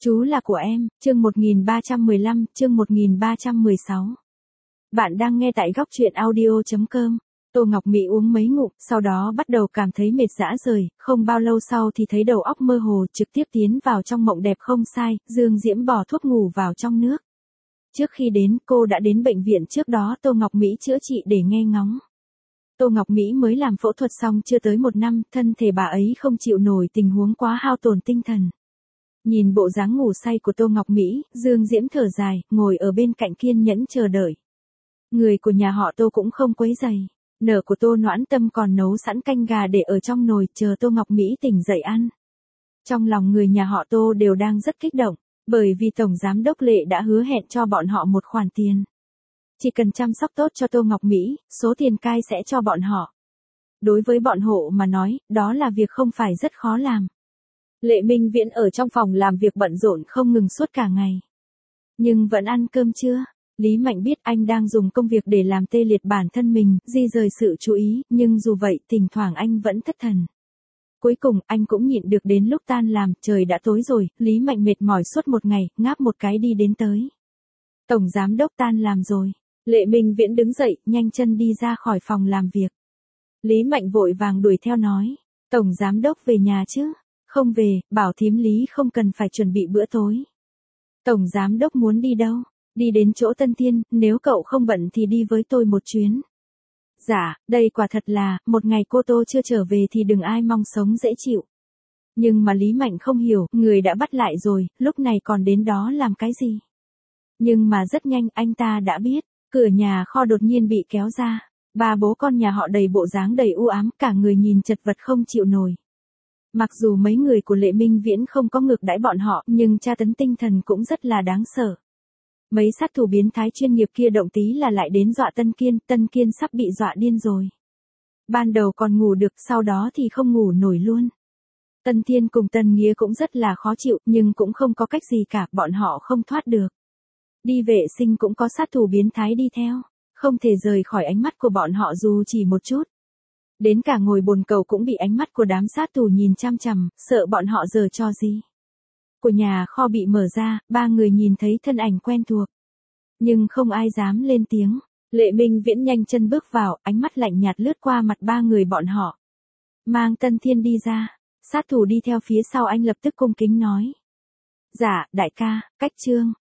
Chú là của em, chương 1315, chương 1316. Bạn đang nghe tại góc truyện audio.com. Tô Ngọc Mỹ uống mấy ngụm, sau đó bắt đầu cảm thấy mệt rã rời, không bao lâu sau thì thấy đầu óc mơ hồ, trực tiếp tiến vào trong mộng đẹp không sai, Dương Diễm bỏ thuốc ngủ vào trong nước. Trước khi đến, cô đã đến bệnh viện trước đó Tô Ngọc Mỹ chữa trị để nghe ngóng. Tô Ngọc Mỹ mới làm phẫu thuật xong chưa tới 1 năm, thân thể bà ấy không chịu nổi tình huống quá hao tổn tinh thần. Nhìn bộ dáng ngủ say của Tô Ngọc Mỹ, Dương Diễm thở dài, ngồi ở bên cạnh kiên nhẫn chờ đợi. Người của nhà họ Tô cũng không quấy rầy. Nở của Tô Noãn Tâm còn nấu sẵn canh gà để ở trong nồi chờ Tô Ngọc Mỹ tỉnh dậy ăn. Trong lòng người nhà họ Tô đều đang rất kích động, bởi vì Tổng Giám đốc Lệ đã hứa hẹn cho bọn họ một khoản tiền. Chỉ cần chăm sóc tốt cho Tô Ngọc Mỹ, số tiền cai sẽ cho bọn họ. Đối với bọn họ mà nói, đó là việc không phải rất khó làm. Lệ Minh Viễn ở trong phòng làm việc bận rộn không ngừng suốt cả ngày. Nhưng vẫn ăn cơm chưa? Lý Mạnh biết anh đang dùng công việc để làm tê liệt bản thân mình, di rời sự chú ý, nhưng dù vậy thỉnh thoảng anh vẫn thất thần. Cuối cùng anh cũng nhịn được đến lúc tan làm, trời đã tối rồi, Lý Mạnh mệt mỏi suốt một ngày, ngáp một cái đi đến tới. Tổng Giám đốc tan làm rồi. Lệ Minh Viễn đứng dậy, nhanh chân đi ra khỏi phòng làm việc. Lý Mạnh vội vàng đuổi theo nói, Tổng Giám đốc về nhà chứ? Không về, bảo thím Lý không cần phải chuẩn bị bữa tối. Tổng Giám đốc muốn đi đâu? Đi đến chỗ Tân Thiên, nếu cậu không bận thì đi với tôi một chuyến. Dạ, đây quả thật là, một ngày cô Tô chưa trở về thì đừng ai mong sống dễ chịu. Nhưng mà Lý Mạnh không hiểu, người đã bắt lại rồi, lúc này còn đến đó làm cái gì? Nhưng mà rất nhanh anh ta đã biết, cửa nhà kho đột nhiên bị kéo ra. Ba bố con nhà họ đầy bộ dáng đầy u ám, cả người nhìn chật vật không chịu nổi. Mặc dù mấy người của Lệ Minh Viễn không có ngược đãi bọn họ, nhưng tra tấn tinh thần cũng rất là đáng sợ. Mấy sát thủ biến thái chuyên nghiệp kia động tí là lại đến dọa Tân Kiên sắp bị dọa điên rồi. Ban đầu còn ngủ được, sau đó thì không ngủ nổi luôn. Tân Thiên cùng Tân Nghĩa cũng rất là khó chịu, nhưng cũng không có cách gì cả, bọn họ không thoát được. Đi vệ sinh cũng có sát thủ biến thái đi theo, không thể rời khỏi ánh mắt của bọn họ dù chỉ một chút. Đến cả ngồi bồn cầu cũng bị ánh mắt của đám sát thủ nhìn chăm chằm, sợ bọn họ giở trò gì. Của nhà kho bị mở ra, ba người nhìn thấy thân ảnh quen thuộc. Nhưng không ai dám lên tiếng. Lệ Minh Viễn nhanh chân bước vào, ánh mắt lạnh nhạt lướt qua mặt ba người bọn họ. Mang Tân Thiên đi ra. Sát thủ đi theo phía sau anh lập tức cung kính nói. Dạ, đại ca, cách trương.